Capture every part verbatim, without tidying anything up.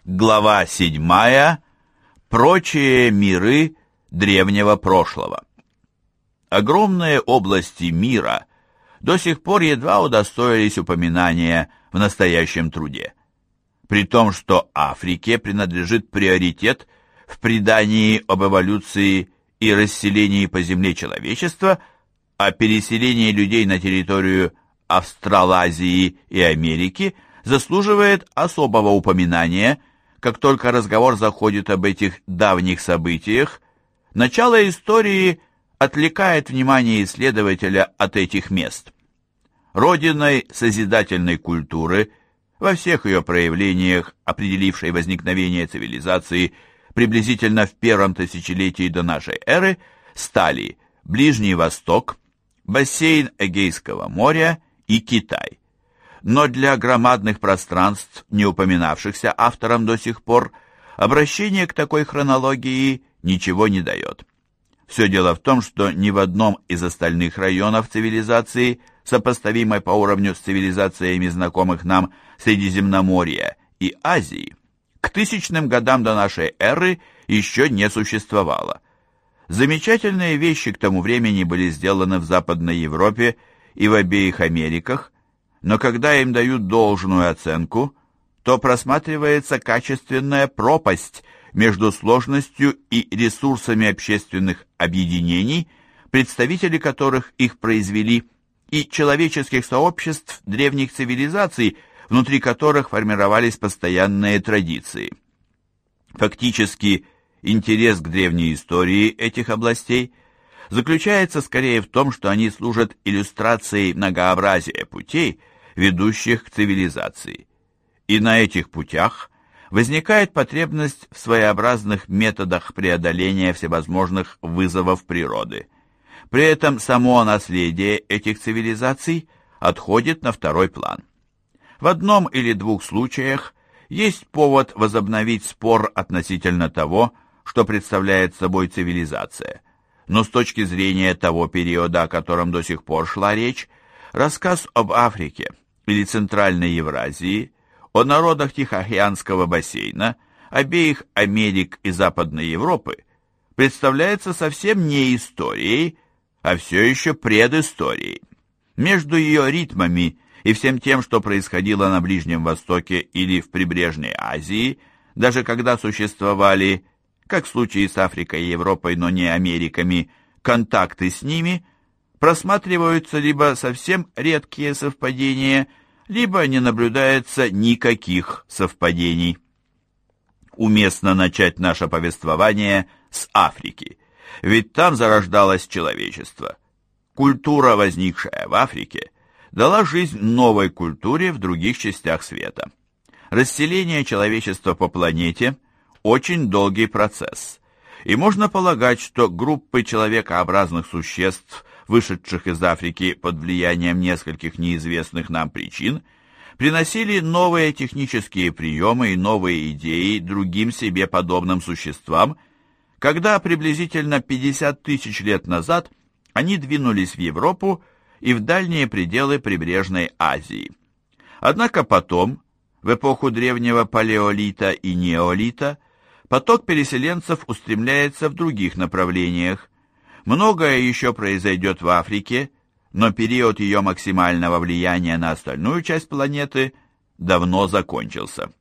Глава седьмая. Прочие миры древнего прошлого. Огромные области мира до сих пор едва удостоились упоминания в настоящем труде. При том, что Африке принадлежит приоритет в предании об эволюции и расселении по земле человечества, а переселение людей на территорию Австралазии и Америки заслуживает особого упоминания. Как только разговор заходит об этих давних событиях, начало истории отвлекает внимание исследователя от этих мест. Родиной созидательной культуры, во всех ее проявлениях, определившей возникновение цивилизации приблизительно в первом тысячелетии до нашей эры, стали Ближний Восток, бассейн Эгейского моря и Китай. Но для громадных пространств, не упоминавшихся автором до сих пор, обращение к такой хронологии ничего не дает. Все дело в том, что ни в одном из остальных районов цивилизации, сопоставимой по уровню с цивилизациями знакомых нам Средиземноморья и Азии, к тысячным годам до нашей эры еще не существовало. Замечательные вещи к тому времени были сделаны в Западной Европе и в обеих Америках, но когда им дают должную оценку, то просматривается качественная пропасть между сложностью и ресурсами общественных объединений, представители которых их произвели, и человеческих сообществ древних цивилизаций, внутри которых формировались постоянные традиции. Фактически, интерес к древней истории этих областей заключается скорее в том, что они служат иллюстрацией многообразия путей, ведущих к цивилизации. И на этих путях возникает потребность в своеобразных методах преодоления всевозможных вызовов природы. При этом само наследие этих цивилизаций отходит на второй план. В одном или двух случаях есть повод возобновить спор относительно того, что представляет собой цивилизация. Но с точки зрения того периода, о котором до сих пор шла речь, рассказ об Африке или Центральной Евразии, о народах Тихоокеанского бассейна, обеих Америк и Западной Европы, представляется совсем не историей, а все еще предысторией. Между ее ритмами и всем тем, что происходило на Ближнем Востоке или в прибрежной Азии, даже когда существовали, как в случае с Африкой и Европой, но не Америками, контакты с ними, просматриваются либо совсем редкие совпадения, либо не наблюдается никаких совпадений. Уместно начать наше повествование с Африки, ведь там зарождалось человечество. Культура, возникшая в Африке, дала жизнь новой культуре в других частях света. Расселение человечества по планете – очень долгий процесс, и можно полагать, что группы человекообразных существ, вышедших из Африки под влиянием нескольких неизвестных нам причин, приносили новые технические приемы и новые идеи другим себе подобным существам, когда приблизительно пятьдесят тысяч лет назад они двинулись в Европу и в дальние пределы прибрежной Азии. Однако потом, в эпоху древнего палеолита и неолита, поток переселенцев устремляется в других направлениях. Многое еще произойдет в Африке, но период ее максимального влияния на остальную часть планеты давно закончился.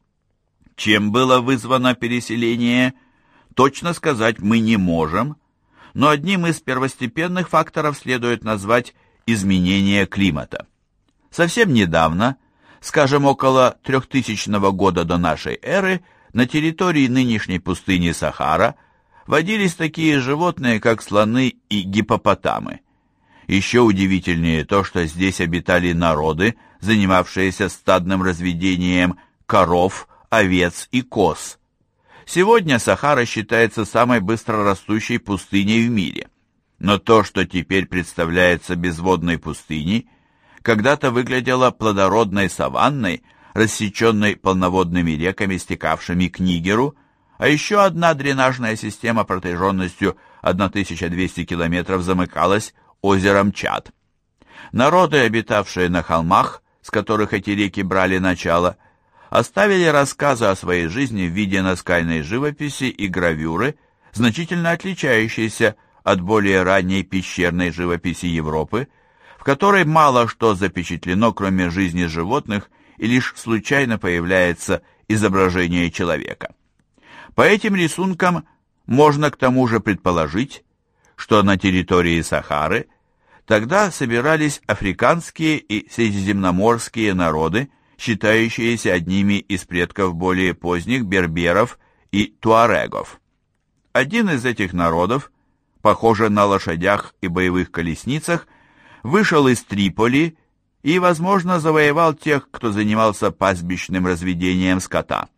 Чем было вызвано переселение, точно сказать мы не можем, но одним из первостепенных факторов следует назвать изменение климата. Совсем недавно, скажем, около трехтысячного года до нашей эры, на территории нынешней пустыни Сахара водились такие животные, как слоны и гиппопотамы. Еще удивительнее то, что здесь обитали народы, занимавшиеся стадным разведением коров, овец и коз. Сегодня Сахара считается самой быстрорастущей пустыней в мире. Но то, что теперь представляется безводной пустыней, когда-то выглядело плодородной саванной, рассеченной полноводными реками, стекавшими к Нигеру, а еще одна дренажная система протяженностью тысяча двести километров замыкалась озером Чад. Народы, обитавшие на холмах, с которых эти реки брали начало, оставили рассказы о своей жизни в виде наскальной живописи и гравюры, значительно отличающиеся от более ранней пещерной живописи Европы, в которой мало что запечатлено, кроме жизни животных, и лишь случайно появляется изображение человека. По этим рисункам можно к тому же предположить, что на территории Сахары тогда собирались африканские и средиземноморские народы, считающиеся одними из предков более поздних берберов и туарегов. Один из этих народов, похоже на лошадях и боевых колесницах, вышел из Триполи и, возможно, завоевал тех, кто занимался пастбищным разведением скота.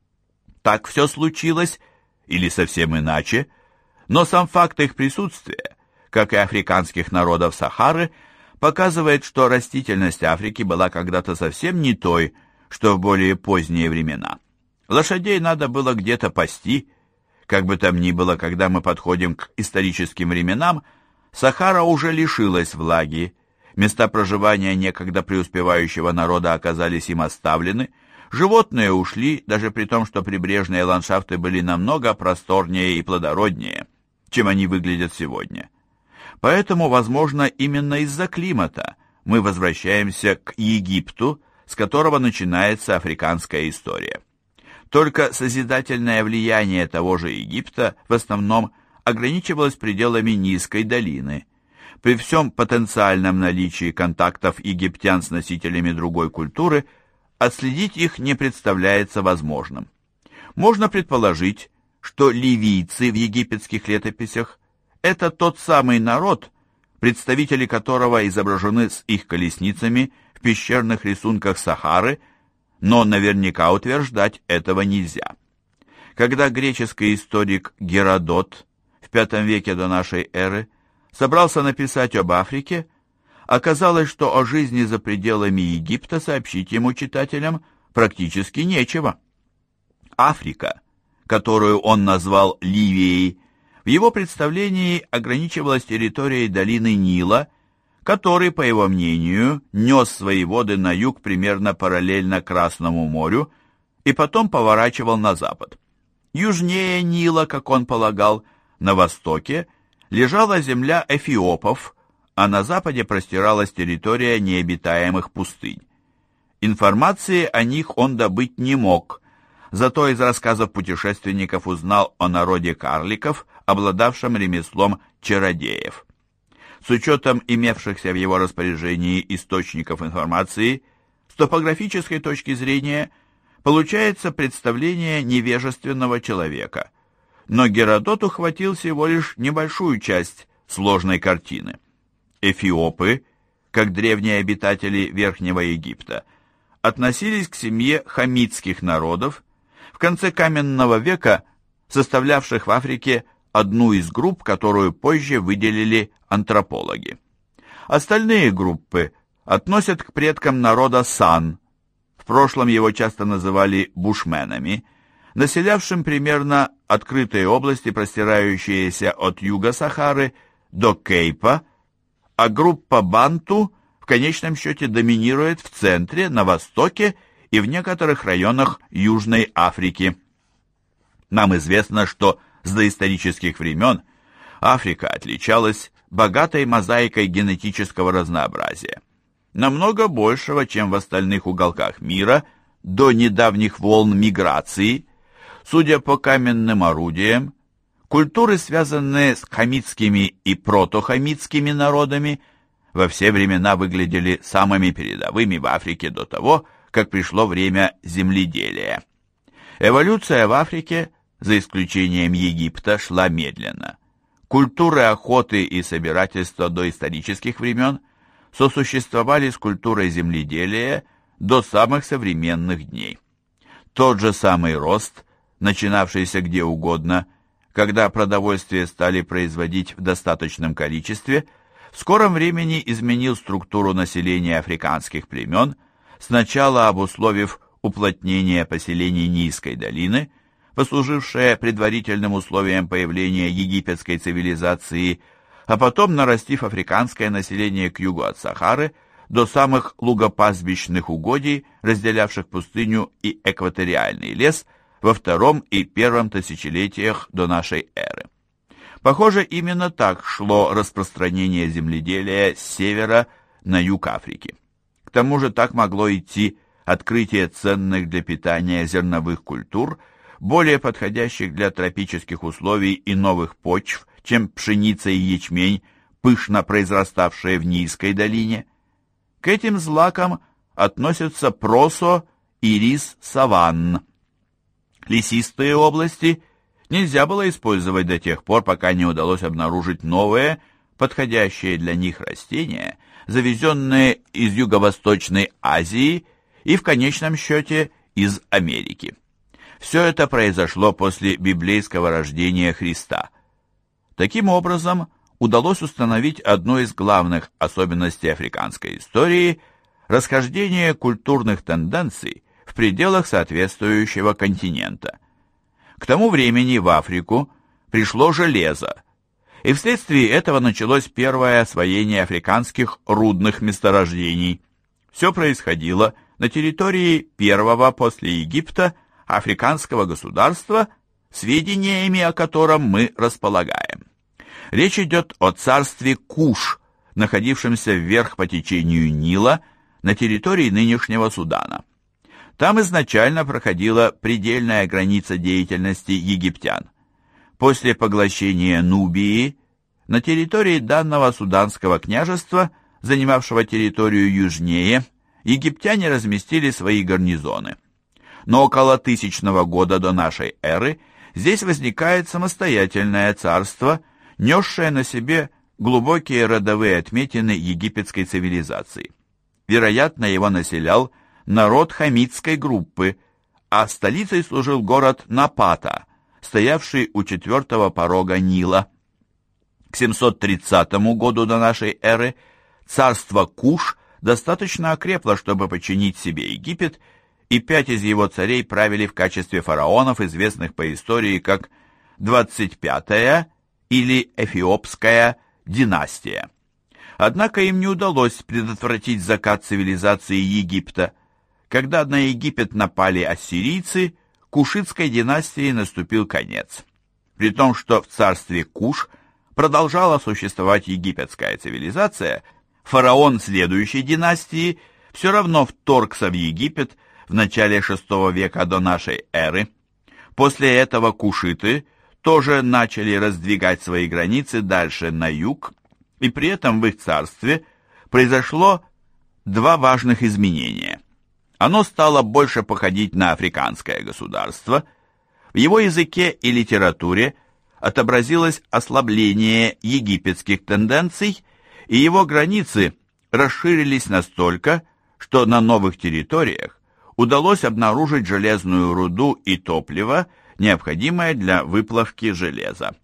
Так все случилось, или совсем иначе, но сам факт их присутствия, как и африканских народов Сахары, показывает, что растительность Африки была когда-то совсем не той, что в более поздние времена. Лошадей надо было где-то пасти. Как бы там ни было, когда мы подходим к историческим временам, Сахара уже лишилась влаги, места проживания некогда преуспевающего народа оказались им оставлены, животные ушли, даже при том, что прибрежные ландшафты были намного просторнее и плодороднее, чем они выглядят сегодня. Поэтому, возможно, именно из-за климата мы возвращаемся к Египту, с которого начинается африканская история. Только созидательное влияние того же Египта в основном ограничивалось пределами низкой долины. При всем потенциальном наличии контактов египтян с носителями другой культуры, отследить их не представляется возможным. Можно предположить, что ливийцы в египетских летописях – это тот самый народ, представители которого изображены с их колесницами в пещерных рисунках Сахары, но наверняка утверждать этого нельзя. Когда греческий историк Геродот в пятом веке до нашей эры собрался написать об Африке, оказалось, что о жизни за пределами Египта сообщить ему, читателям, практически нечего. Африка, которую он назвал Ливией, в его представлении ограничивалась территорией долины Нила, который, по его мнению, нес свои воды на юг примерно параллельно Красному морю и потом поворачивал на запад. Южнее Нила, как он полагал, на востоке, лежала земля эфиопов, а на западе простиралась территория необитаемых пустынь. Информации о них он добыть не мог, зато из рассказов путешественников узнал о народе карликов, обладавшем ремеслом чародеев. С учетом имевшихся в его распоряжении источников информации, с топографической точки зрения, получается представление невежественного человека, но Геродот ухватил всего лишь небольшую часть сложной картины. Эфиопы, как древние обитатели Верхнего Египта, относились к семье хамитских народов, в конце каменного века составлявших в Африке одну из групп, которую позже выделили антропологи. Остальные группы относят к предкам народа Сан, в прошлом его часто называли бушменами, населявшим примерно открытые области, простирающиеся от юга Сахары до Кейпа, а группа банту в конечном счете доминирует в центре, на востоке и в некоторых районах Южной Африки. Нам известно, что с доисторических времен Африка отличалась богатой мозаикой генетического разнообразия, намного большего, чем в остальных уголках мира до недавних волн миграции. Судя по каменным орудиям, культуры, связанные с хамитскими и протохамитскими народами, во все времена выглядели самыми передовыми в Африке до того, как пришло время земледелия. Эволюция в Африке, за исключением Египта, шла медленно. Культуры охоты и собирательства до исторических времен сосуществовали с культурой земледелия до самых современных дней. Тот же самый рост, начинавшийся где угодно, когда продовольствие стали производить в достаточном количестве, в скором времени изменил структуру населения африканских племен, сначала обусловив уплотнение поселений Нильской долины, послужившее предварительным условием появления египетской цивилизации, а потом нарастив африканское население к югу от Сахары до самых лугопастбищных угодий, разделявших пустыню и экваториальный лес во втором и первом тысячелетиях до нашей эры. Похоже, именно так шло распространение земледелия с севера на юг Африки. К тому же так могло идти открытие ценных для питания зерновых культур, более подходящих для тропических условий и новых почв, чем пшеница и ячмень, пышно произраставшие в низкой долине. К этим злакам относятся просо и рис саванн. Лесистые области нельзя было использовать до тех пор, пока не удалось обнаружить новые, подходящие для них растения, завезенные из Юго-Восточной Азии и в конечном счете из Америки. Все это произошло после библейского рождения Христа. Таким образом, удалось установить одну из главных особенностей африканской истории – расхождение культурных тенденций в пределах соответствующего континента. К тому времени в Африку пришло железо, и вследствие этого началось первое освоение африканских рудных месторождений. Все происходило на территории первого после Египта африканского государства, сведениями о котором мы располагаем. Речь идет о царстве Куш, находившемся вверх по течению Нила на территории нынешнего Судана. Там изначально проходила предельная граница деятельности египтян. После поглощения Нубии на территории данного суданского княжества, занимавшего территорию южнее, египтяне разместили свои гарнизоны. Но около тысячного года до нашей эры здесь возникает самостоятельное царство, несшее на себе глубокие родовые отметины египетской цивилизации. Вероятно, его населял народ хамитской группы, а столицей служил город Напата, стоявший у четвертого порога Нила. К семьсот тридцатому году до нашей эры царство Куш достаточно окрепло, чтобы подчинить себе Египет, и пять из его царей правили в качестве фараонов, известных по истории как двадцать пятая или Эфиопская династия. Однако им не удалось предотвратить закат цивилизации Египта. Когда на Египет напали ассирийцы, Кушитской династии наступил конец. При том, что в царстве Куш продолжала существовать египетская цивилизация, фараон следующей династии все равно вторгся в Египет в начале шестого века до нашей эры. После этого кушиты тоже начали раздвигать свои границы дальше на юг, и при этом в их царстве произошло два важных изменения. Оно стало больше походить на африканское государство. В его языке и литературе отобразилось ослабление египетских тенденций, и его границы расширились настолько, что на новых территориях удалось обнаружить железную руду и топливо, необходимое для выплавки железа.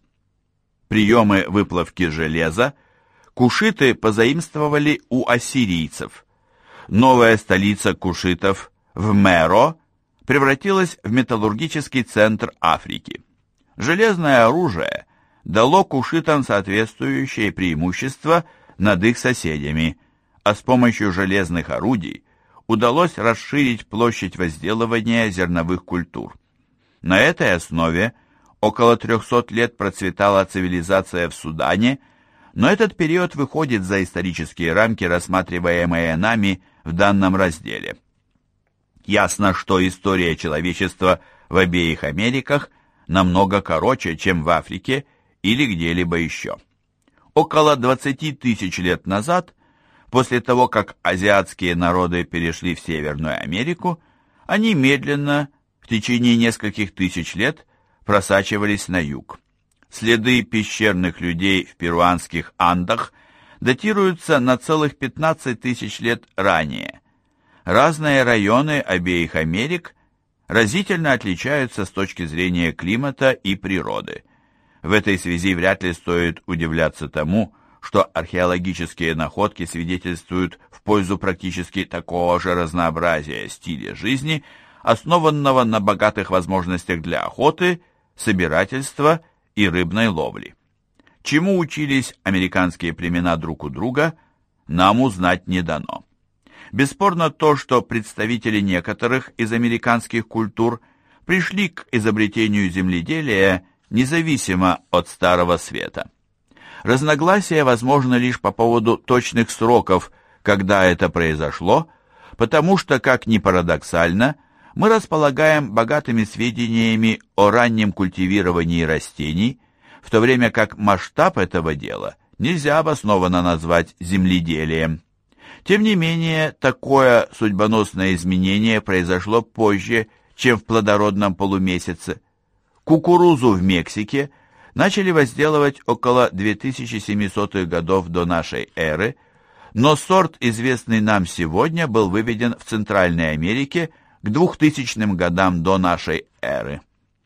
Приемы выплавки железа кушиты позаимствовали у ассирийцев. Новая столица кушитов в Меро превратилась в металлургический центр Африки. Железное оружие дало кушитам соответствующее преимущество над их соседями, а с помощью железных орудий удалось расширить площадь возделывания зерновых культур. На этой основе около трехсот лет процветала цивилизация в Судане, но этот период выходит за исторические рамки, рассматриваемые нами в данном разделе. Ясно, что история человечества в обеих Америках намного короче, чем в Африке или где-либо еще. Около двадцати тысяч лет назад, после того, как азиатские народы перешли в Северную Америку, они медленно, в течение нескольких тысяч лет, просачивались на юг. Следы пещерных людей в перуанских Андах датируются на целых пятнадцать тысяч лет ранее. Разные районы обеих Америк разительно отличаются с точки зрения климата и природы. В этой связи вряд ли стоит удивляться тому, что археологические находки свидетельствуют в пользу практически такого же разнообразия стиля жизни, основанного на богатых возможностях для охоты, собирательства и рыбной ловли. Чему учились американские племена друг у друга, нам узнать не дано. Бесспорно то, что представители некоторых из американских культур пришли к изобретению земледелия независимо от Старого Света. Разногласия возможны лишь по поводу точных сроков, когда это произошло, потому что, как ни парадоксально, мы располагаем богатыми сведениями о раннем культивировании растений, в то время как масштаб этого дела нельзя обоснованно назвать земледелием. Тем не менее, такое судьбоносное изменение произошло позже, чем в плодородном полумесяце. Кукурузу в Мексике начали возделывать около две тысячи семисотых годов до нашей эры, но сорт, известный нам сегодня, был выведен в Центральной Америке к двухтысячным годам до нашей эры.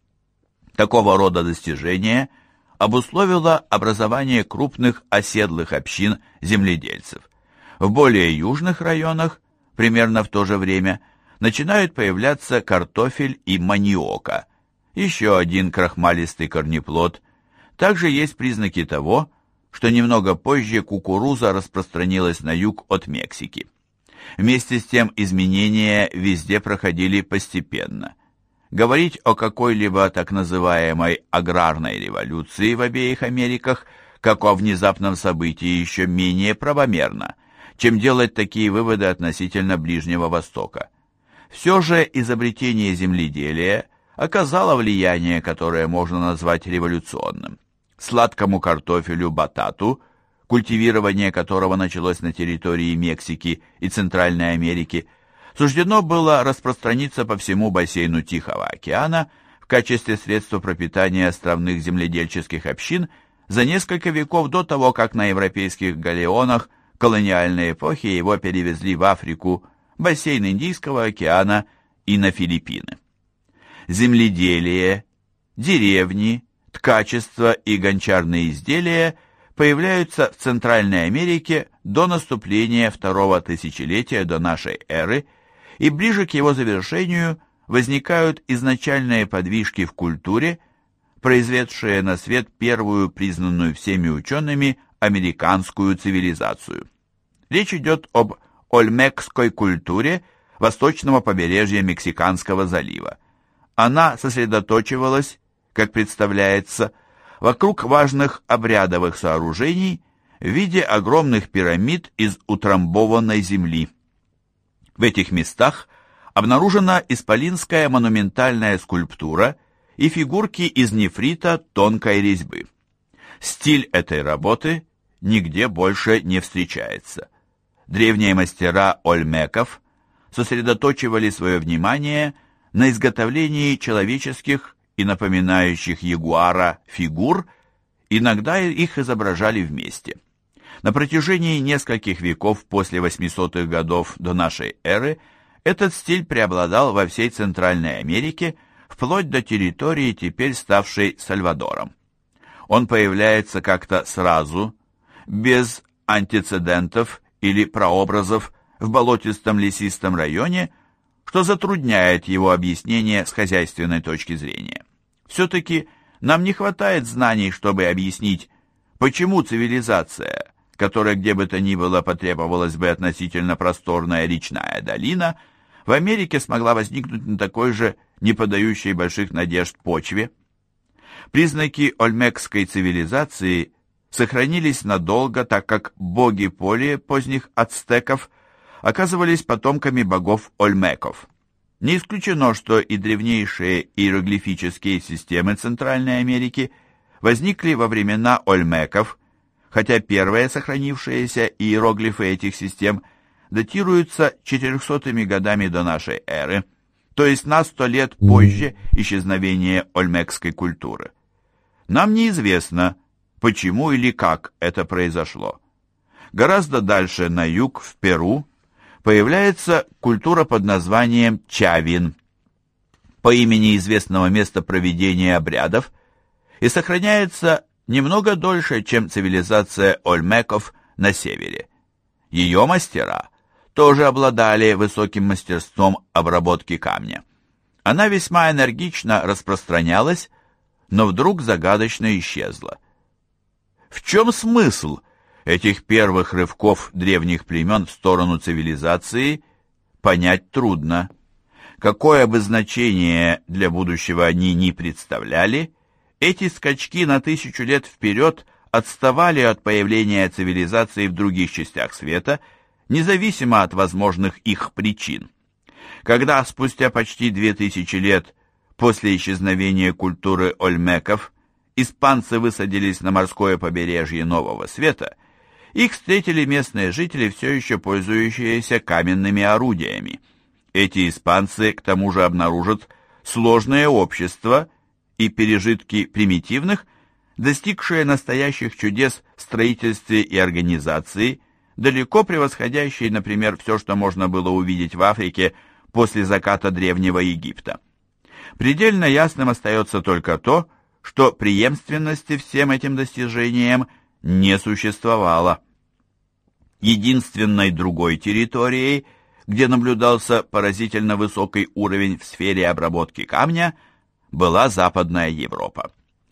Такого рода достижение обусловило образование крупных оседлых общин земледельцев. В более южных районах, примерно в то же время, начинают появляться картофель и маниока, еще один крахмалистый корнеплод. Также есть признаки того, что немного позже кукуруза распространилась на юг от Мексики. Вместе с тем изменения везде проходили постепенно. Говорить о какой-либо так называемой аграрной революции в обеих Америках, как о внезапном событии, еще менее правомерно, чем делать такие выводы относительно Ближнего Востока. Все же изобретение земледелия оказало влияние, которое можно назвать революционным. Сладкому картофелю батату, культивирование которого началось на территории Мексики и Центральной Америки, суждено было распространиться по всему бассейну Тихого океана в качестве средства пропитания островных земледельческих общин за несколько веков до того, как на европейских галеонах колониальной эпохи его перевезли в Африку, бассейн Индийского океана и на Филиппины. Земледелие, деревни, ткачество и гончарные изделия появляются в Центральной Америке до наступления второго тысячелетия до нашей эры, и ближе к его завершению возникают изначальные подвижки в культуре, произведшие на свет первую признанную всеми учеными американскую цивилизацию. Речь идет об ольмекской культуре восточного побережья Мексиканского залива. Она сосредоточивалась, как представляется, вокруг важных обрядовых сооружений в виде огромных пирамид из утрамбованной земли. В этих местах обнаружена исполинская монументальная скульптура и фигурки из нефрита тонкой резьбы. Стиль этой работы нигде больше не встречается. Древние мастера ольмеков сосредоточивали свое внимание на изготовлении человеческих и напоминающих ягуара фигур, иногда их изображали вместе. На протяжении нескольких веков после восьмисотых годов до нашей эры этот стиль преобладал во всей Центральной Америке, вплоть до территории, теперь ставшей Сальвадором. Он появляется как-то сразу, без антецедентов или прообразов в болотистом лесистом районе, что затрудняет его объяснение с хозяйственной точки зрения. Все-таки нам не хватает знаний, чтобы объяснить, почему цивилизация, которая где бы то ни было потребовалась бы относительно просторная речная долина, в Америке смогла возникнуть на такой же не подающей больших надежд почве. Признаки ольмекской цивилизации сохранились надолго, так как боги более поздних ацтеков оказывались потомками богов ольмеков. Не исключено, что и древнейшие иероглифические системы Центральной Америки возникли во времена ольмеков, хотя первые сохранившиеся иероглифы этих систем датируются четырехсотыми годами до нашей эры, то есть на сто лет позже исчезновения ольмекской культуры. Нам неизвестно, почему или как это произошло. Гораздо дальше, на юг, в Перу, появляется культура под названием чавин, по имени известного места проведения обрядов, и сохраняется немного дольше, чем цивилизация ольмеков на севере. Ее мастера тоже обладали высоким мастерством обработки камня. Она весьма энергично распространялась, но вдруг загадочно исчезла. В чем смысл Этих первых рывков древних племен в сторону цивилизации понять трудно. Какое бы значение для будущего они ни представляли, эти скачки на тысячу лет вперед отставали от появления цивилизации в других частях света, независимо от возможных их причин. Когда спустя почти две тысячи лет после исчезновения культуры ольмеков испанцы высадились на морское побережье Нового Света, их встретили местные жители, все еще пользующиеся каменными орудиями. Эти испанцы, к тому же, обнаружат сложное общество и пережитки примитивных, достигшие настоящих чудес в строительстве и организации, далеко превосходящие, например, все, что можно было увидеть в Африке после заката Древнего Египта. Предельно ясным остается только то, что преемственности всем этим достижениям не существовало. Единственной другой территорией, где наблюдался поразительно высокий уровень в сфере обработки камня, была Западная Европа.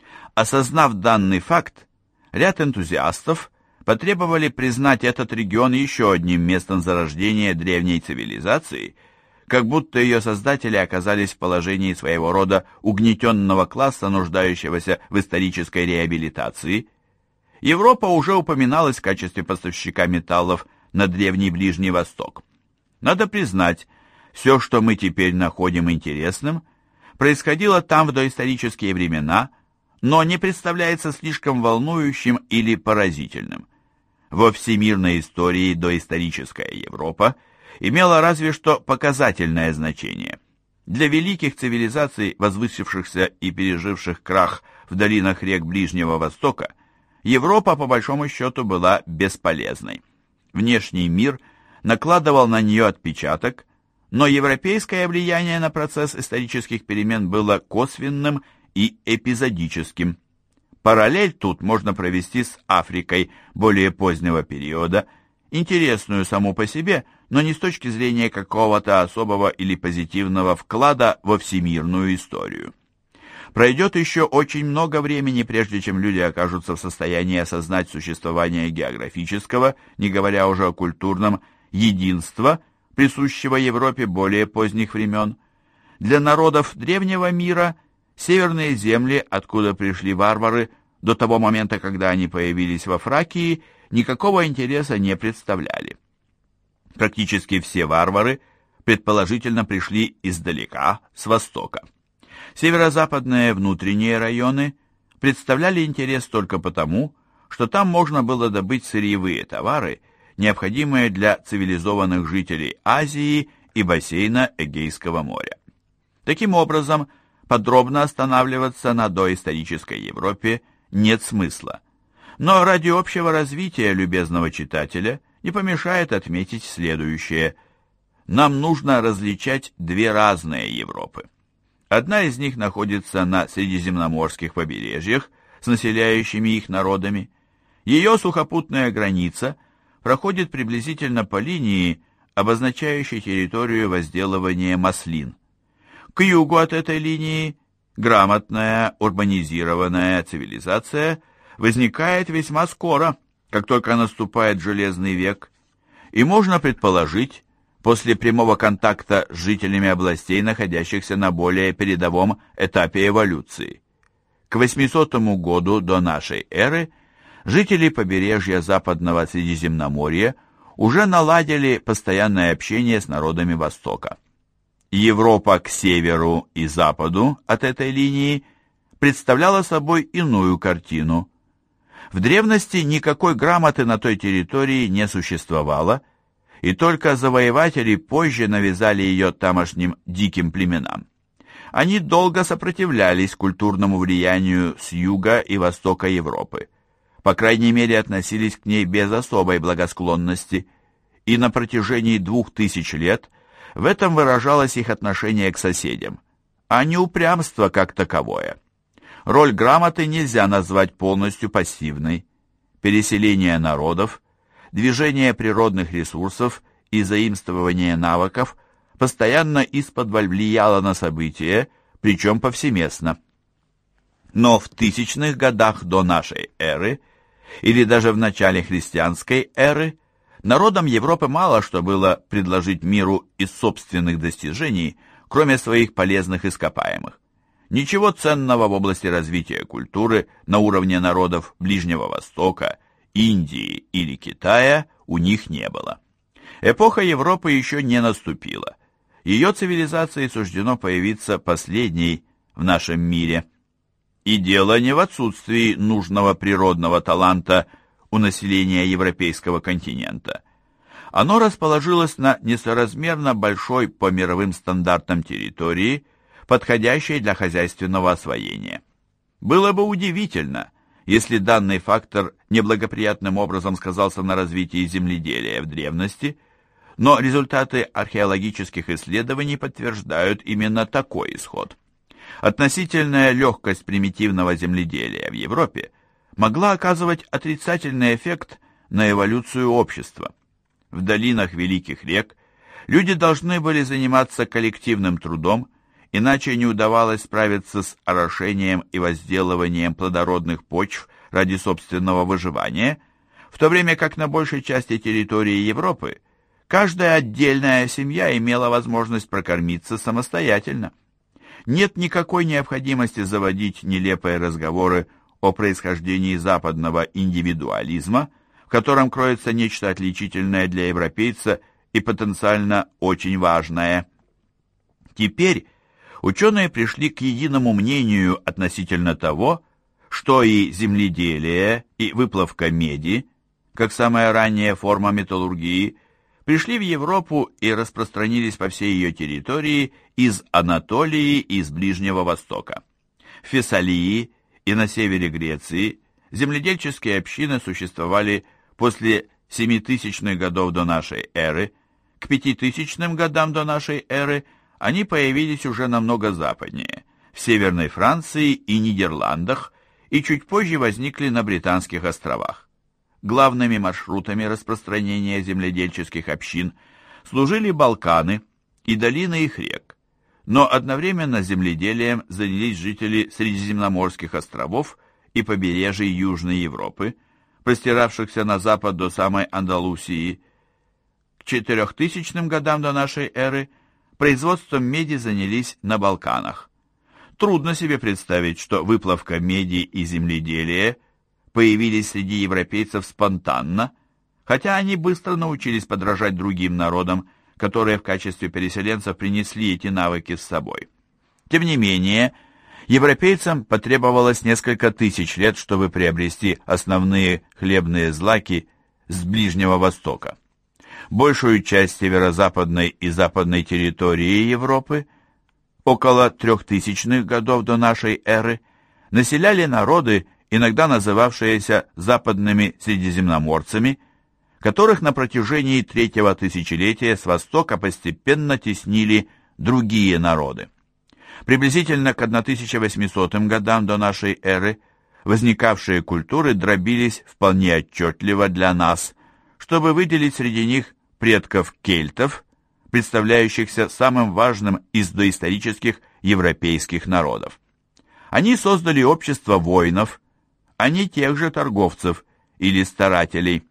Осознав данный факт, ряд энтузиастов потребовали признать этот регион еще одним местом зарождения древней цивилизации, как будто ее создатели оказались в положении своего рода угнетенного класса, нуждающегося в исторической реабилитации. Европа уже упоминалась в качестве поставщика металлов на Древний Ближний Восток. Надо признать, все, что мы теперь находим интересным, происходило там в доисторические времена, но не представляется слишком волнующим или поразительным. Во всемирной истории доисторическая Европа имела разве что показательное значение. Для великих цивилизаций, возвысившихся и переживших крах в долинах рек Ближнего Востока, Европа, по большому счету, была бесполезной. Внешний мир накладывал на нее отпечаток, но европейское влияние на процесс исторических перемен было косвенным и эпизодическим. Параллель тут можно провести с Африкой более позднего периода, интересную саму по себе, но не с точки зрения какого-то особого или позитивного вклада во всемирную историю. Пройдет еще очень много времени, прежде чем люди окажутся в состоянии осознать существование географического, не говоря уже о культурном, единства, присущего Европе более поздних времен. Для народов древнего мира северные земли, откуда пришли варвары, до того момента, когда они появились во Фракии, никакого интереса не представляли. Практически все варвары, предположительно, пришли издалека, с востока. Северо-западные внутренние районы представляли интерес только потому, что там можно было добыть сырьевые товары, необходимые для цивилизованных жителей Азии и бассейна Эгейского моря. Таким образом, подробно останавливаться на доисторической Европе нет смысла. Но ради общего развития любезного читателя не помешает отметить следующее. Нам нужно различать две разные Европы. Одна из них находится на средиземноморских побережьях с населяющими их народами. Ее сухопутная граница проходит приблизительно по линии, обозначающей территорию возделывания маслин. К югу от этой линии грамотная урбанизированная цивилизация возникает весьма скоро, как только наступает Железный век, и можно предположить, после прямого контакта с жителями областей, находящихся на более передовом этапе эволюции. К восьмисотому году до нашей эры жители побережья Западного Средиземноморья уже наладили постоянное общение с народами Востока. Европа к северу и западу от этой линии представляла собой иную картину. В древности никакой грамоты на той территории не существовало, и только завоеватели позже навязали ее тамошним диким племенам. Они долго сопротивлялись культурному влиянию с юга и востока Европы, по крайней мере относились к ней без особой благосклонности, и на протяжении двух тысяч лет в этом выражалось их отношение к соседям, а не упрямство как таковое. Роль грамоты нельзя назвать полностью пассивной. Переселение народов, движение природных ресурсов и заимствование навыков постоянно исподволь влияло на события, причем повсеместно. Но в тысячных годах до нашей эры или даже в начале христианской эры, народам Европы мало что было предложить миру из собственных достижений, кроме своих полезных ископаемых. Ничего ценного в области развития культуры на уровне народов Ближнего Востока, Индии или Китая у них не было. Эпоха Европы еще не наступила. Ее цивилизации суждено появиться последней в нашем мире. И дело не в отсутствии нужного природного таланта у населения европейского континента. Оно расположилось на несоразмерно большой по мировым стандартам территории, подходящей для хозяйственного освоения. Было бы удивительно, если данный фактор неблагоприятным образом сказался на развитии земледелия в древности, но результаты археологических исследований подтверждают именно такой исход. Относительная легкость примитивного земледелия в Европе могла оказывать отрицательный эффект на эволюцию общества. В долинах великих рек люди должны были заниматься коллективным трудом, иначе не удавалось справиться с орошением и возделыванием плодородных почв ради собственного выживания, в то время как на большей части территории Европы каждая отдельная семья имела возможность прокормиться самостоятельно. Нет никакой необходимости заводить нелепые разговоры о происхождении западного индивидуализма, в котором кроется нечто отличительное для европейца и потенциально очень важное. Теперь ученые пришли к единому мнению относительно того, что и земледелие, и выплавка меди, как самая ранняя форма металлургии, пришли в Европу и распространились по всей ее территории из Анатолии и из Ближнего Востока. В Фессалии и на севере Греции земледельческие общины существовали после семитысячных годов до нашей эры, к пятитысячным годам до нашей эры они появились уже намного западнее, в Северной Франции и Нидерландах, и чуть позже возникли на Британских островах. Главными маршрутами распространения земледельческих общин служили Балканы и долины их рек, но одновременно земледелием занялись жители Средиземноморских островов и побережий Южной Европы, простиравшихся на запад до самой Андалусии. К четырехтысячным годам до нашей эры производством меди занялись на Балканах. Трудно себе представить, что выплавка меди и земледелие появились среди европейцев спонтанно, хотя они быстро научились подражать другим народам, которые в качестве переселенцев принесли эти навыки с собой. Тем не менее, европейцам потребовалось несколько тысяч лет, чтобы приобрести основные хлебные злаки с Ближнего Востока. Большую часть северо-западной и западной территории Европы, около трехтысячных годов до нашей эры, населяли народы, иногда называвшиеся западными средиземноморцами, которых на протяжении третьего тысячелетия с востока постепенно теснили другие народы. Приблизительно к тысяча восьмисотым годам до нашей эры возникавшие культуры дробились вполне отчетливо для нас, чтобы выделить среди них предков кельтов, представляющихся самым важным из доисторических европейских народов. Они создали общество воинов, а не тех же торговцев или старателей.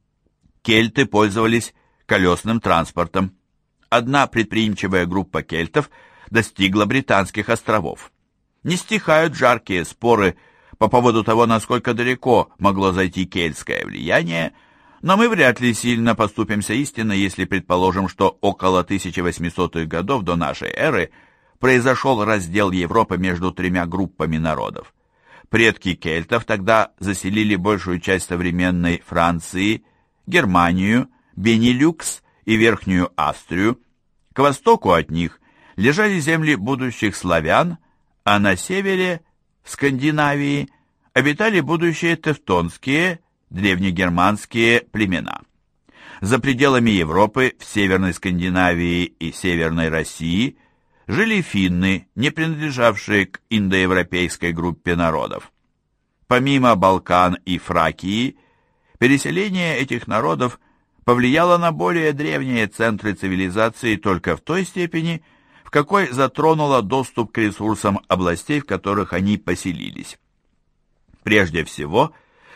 Кельты пользовались колесным транспортом. Одна предприимчивая группа кельтов достигла Британских островов. Не стихают жаркие споры по поводу того, насколько далеко могло зайти кельтское влияние, но мы вряд ли сильно поступимся истинно, если предположим, что около тысяча восьмисотых годов до нашей эры произошел раздел Европы между тремя группами народов. Предки кельтов тогда заселили большую часть современной Франции, Германию, Бенилюкс и Верхнюю Австрию. К востоку от них лежали земли будущих славян, а на севере, в Скандинавии, обитали будущие тевтонские, древнегерманские племена. За пределами Европы, в Северной Скандинавии и Северной России, жили финны, не принадлежавшие к индоевропейской группе народов. Помимо Балкан и Фракии, переселение этих народов повлияло на более древние центры цивилизации только в той степени, в какой затронуло доступ к ресурсам областей, в которых они поселились. Прежде всего,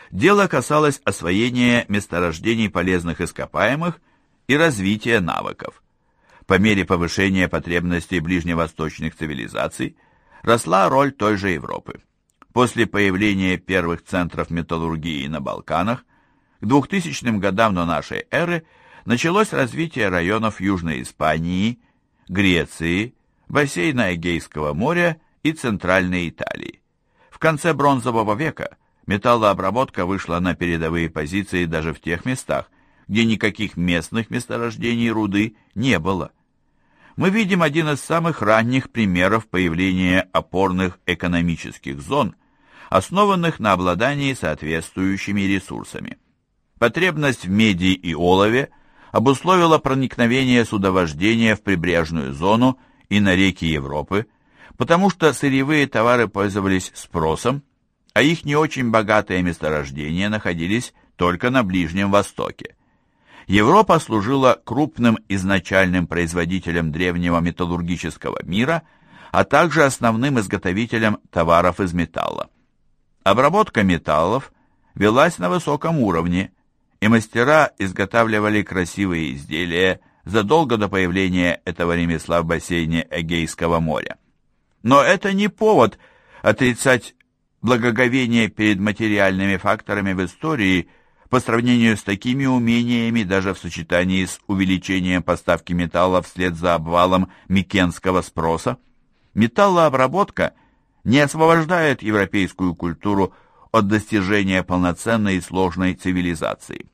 Дело касалось освоения месторождений полезных ископаемых и развития навыков. По мере повышения потребностей ближневосточных цивилизаций росла роль той же Европы. После появления первых центров металлургии на Балканах к двухтысячным годам до нашей эры началось развитие районов Южной Испании, Греции, бассейна Эгейского моря и Центральной Италии. В конце бронзового века металлообработка вышла на передовые позиции даже в тех местах, где никаких местных месторождений руды не было. Мы видим один из самых ранних примеров появления опорных экономических зон, основанных на обладании соответствующими ресурсами. Потребность в меди и олове обусловила проникновение судовождения в прибрежную зону и на реки Европы, потому что сырьевые товары пользовались спросом, а их не очень богатые месторождения находились только на Ближнем Востоке. Европа служила крупным изначальным производителем древнего металлургического мира, а также основным изготовителем товаров из металла. Обработка металлов велась на высоком уровне, и мастера изготавливали красивые изделия задолго до появления этого ремесла в бассейне Эгейского моря. Но это не повод отрицать благоговение перед материальными факторами в истории по сравнению с такими умениями даже в сочетании с увеличением поставки металла вслед за обвалом микенского спроса. Металлообработка не освобождает европейскую культуру от достижения полноценной и сложной цивилизации.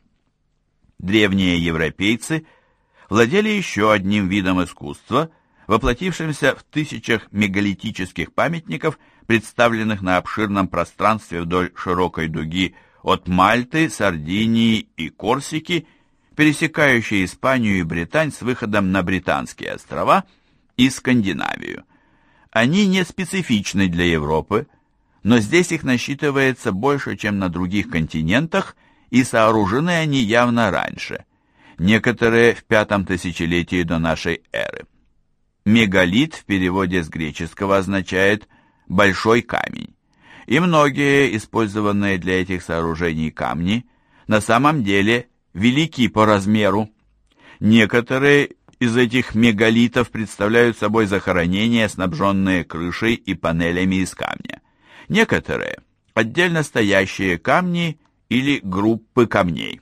Древние европейцы владели еще одним видом искусства, воплотившимся в тысячах мегалитических памятников, представленных на обширном пространстве вдоль широкой дуги от Мальты, Сардинии и Корсики, пересекающей Испанию и Британь с выходом на Британские острова и Скандинавию. Они не специфичны для Европы, но здесь их насчитывается больше, чем на других континентах, и сооружены они явно раньше, некоторые в пятом тысячелетии до нашей эры. Мегалит в переводе с греческого означает «большой камень», и многие использованные для этих сооружений камни на самом деле велики по размеру. Некоторые из этих мегалитов представляют собой захоронения, снабженные крышей и панелями из камня. Некоторые – отдельно стоящие камни или группы камней.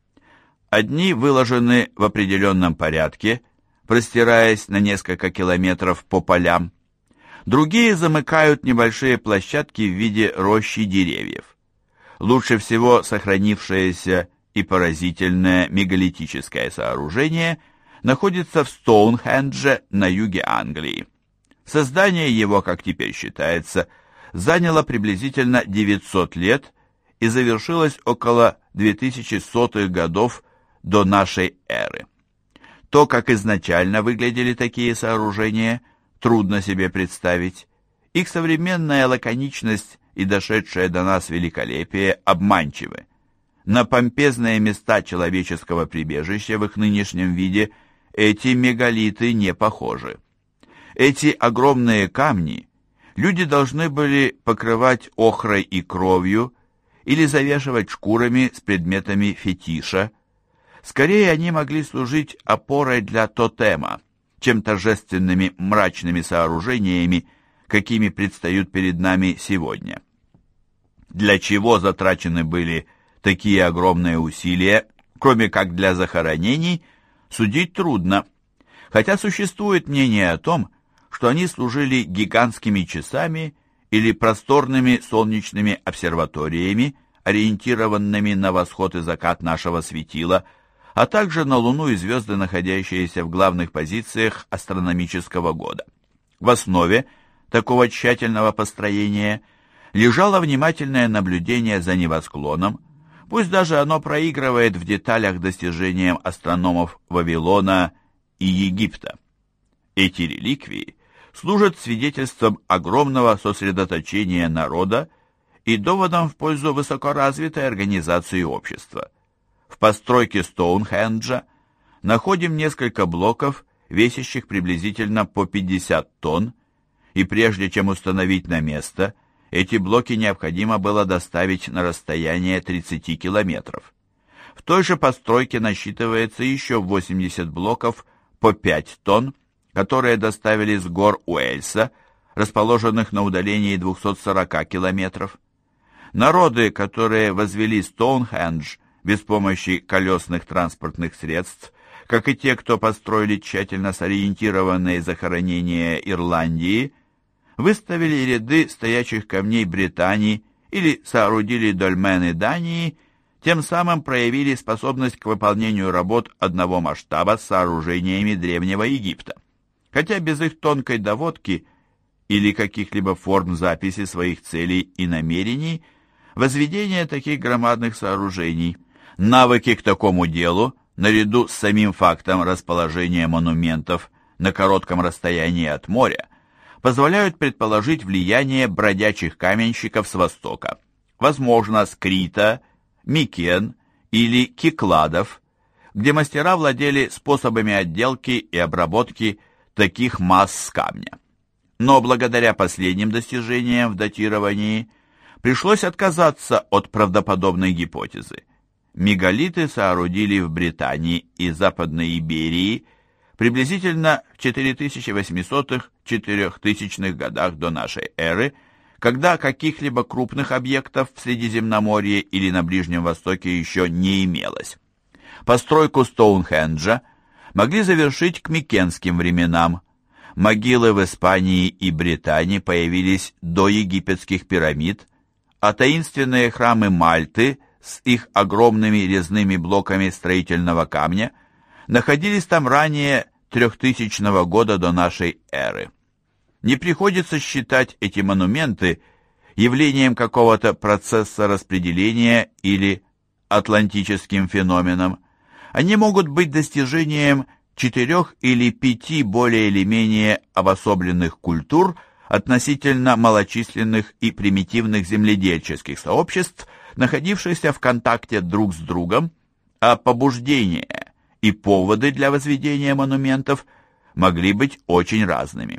Одни выложены в определенном порядке, простираясь на несколько километров по полям. Другие замыкают небольшие площадки в виде рощи деревьев. Лучше всего сохранившееся и поразительное мегалитическое сооружение находится в Стоунхендже на юге Англии. Создание его, как теперь считается, заняло приблизительно девятьсот лет и завершилось около две тысячи сотых годов до нашей эры. То, как изначально выглядели такие сооружения, трудно себе представить. Их современная лаконичность и дошедшее до нас великолепие обманчивы. На помпезные места человеческого прибежища в их нынешнем виде эти мегалиты не похожи. Эти огромные камни люди должны были покрывать охрой и кровью или завешивать шкурами с предметами фетиша. Скорее, они могли служить опорой для тотема, чем торжественными мрачными сооружениями, какими предстают перед нами сегодня. Для чего затрачены были такие огромные усилия, кроме как для захоронений, судить трудно, хотя существует мнение о том, что они служили гигантскими часами или просторными солнечными обсерваториями, ориентированными на восход и закат нашего светила, а также на Луну и звезды, находящиеся в главных позициях астрономического года. В основе такого тщательного построения лежало внимательное наблюдение за небосклоном, пусть даже оно проигрывает в деталях достижениям астрономов Вавилона и Египта. Эти реликвии служат свидетельством огромного сосредоточения народа и доводом в пользу высокоразвитой организации общества. В постройке Стоунхенджа находим несколько блоков, весящих приблизительно по пятьдесят тонн, и прежде чем установить на место, Эти блоки необходимо было доставить на расстояние тридцати километров. В той же постройке насчитывается еще восемьдесят блоков по пять тонн, которые доставили с гор Уэльса, расположенных на удалении двухсот сорока километров. Народы, которые возвели Стоунхендж без помощи колесных транспортных средств, как и те, кто построили тщательно сориентированные захоронения Ирландии, выставили ряды стоячих камней Британии или соорудили дольмены Дании, тем самым проявили способность к выполнению работ одного масштаба с сооружениями Древнего Египта. Хотя без их тонкой доводки или каких-либо форм записи своих целей и намерений, возведение таких громадных сооружений, навыки к такому делу, наряду с самим фактом расположения монументов на коротком расстоянии от моря, позволяют предположить влияние бродячих каменщиков с востока, возможно, с Крита, Микен или Кикладов, где мастера владели способами отделки и обработки таких масс камня. Но благодаря последним достижениям в датировании пришлось отказаться от правдоподобной гипотезы. Мегалиты соорудили в Британии и Западной Иберии приблизительно в четыре тысячи восьмисотых — четырехтысячных годах до нашей эры, когда каких-либо крупных объектов в Средиземноморье или на Ближнем Востоке еще не имелось. Постройку Стоунхенджа могли завершить к микенским временам. Могилы в Испании и Британии появились до египетских пирамид, а таинственные храмы Мальты с их огромными резными блоками строительного камня находились там ранее трехтысячного года до нашей эры. Не приходится считать эти монументы явлением какого-то процесса распределения или атлантическим феноменом. Они могут быть достижением четырех или пяти более или менее обособленных культур относительно малочисленных и примитивных земледельческих сообществ, находившихся в контакте друг с другом, а побуждения и поводы для возведения монументов могли быть очень разными.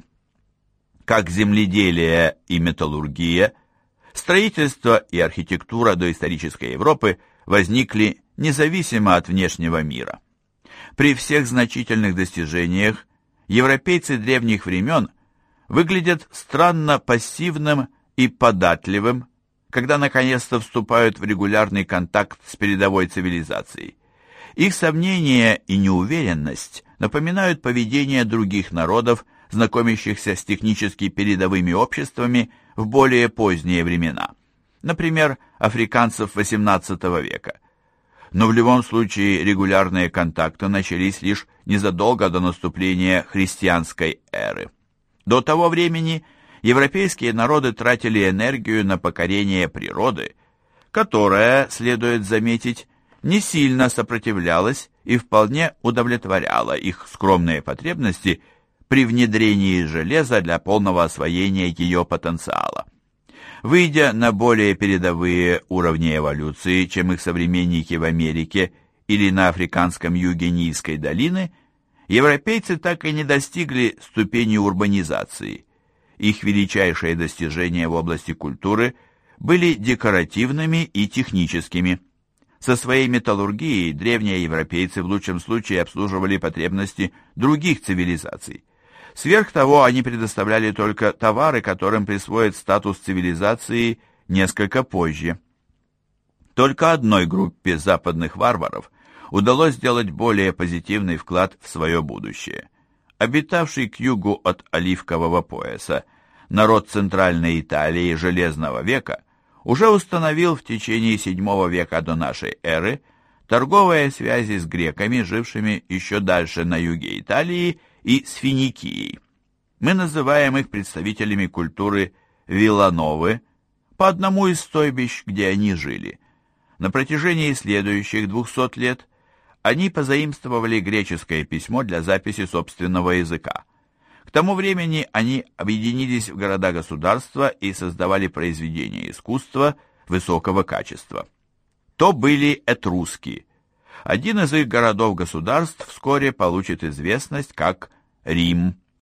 Как земледелие и металлургия, строительство и архитектура доисторической Европы возникли независимо от внешнего мира. При всех значительных достижениях европейцы древних времен выглядят странно пассивным и податливым, когда наконец-то вступают в регулярный контакт с передовой цивилизацией. Их сомнения и неуверенность напоминают поведение других народов, знакомящихся с технически передовыми обществами в более поздние времена, например, африканцев восемнадцатого века. Но в любом случае регулярные контакты начались лишь незадолго до наступления христианской эры. До того времени европейские народы тратили энергию на покорение природы, которая, следует заметить, не сильно сопротивлялась и вполне удовлетворяла их скромные потребности при внедрении железа для полного освоения ее потенциала. Выйдя на более передовые уровни эволюции, чем их современники в Америке или на африканском юге Нильской долины, европейцы так и не достигли ступени урбанизации. Их величайшие достижения в области культуры были декоративными и техническими. Со своей металлургией древние европейцы в лучшем случае обслуживали потребности других цивилизаций. Сверх того, они предоставляли только товары, которым присвоят статус цивилизации несколько позже. Только одной группе западных варваров удалось сделать более позитивный вклад в свое будущее. Обитавший к югу от Оливкового пояса народ Центральной Италии Железного века уже установил в течение седьмого века до нашей эры торговые связи с греками, жившими еще дальше на юге Италии, и с Финикией. Мы называем их представителями культуры Виллановы по одному из стойбищ, где они жили. На протяжении следующих двухсот лет они позаимствовали греческое письмо для записи собственного языка. К тому времени они объединились в города-государства и создавали произведения искусства высокого качества. То были этруски. Один из их городов-государств вскоре получит известность как Рим.